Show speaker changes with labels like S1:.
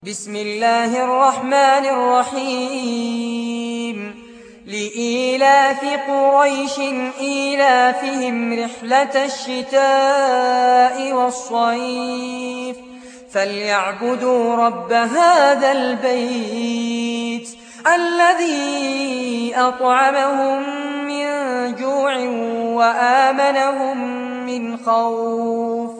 S1: بسم الله الرحمن الرحيم لإيلاف قريش إيلافهم رحلة الشتاء والصيف فليعبدوا رب هذا البيت الذي أطعمهم من جوع وآمنهم من خوف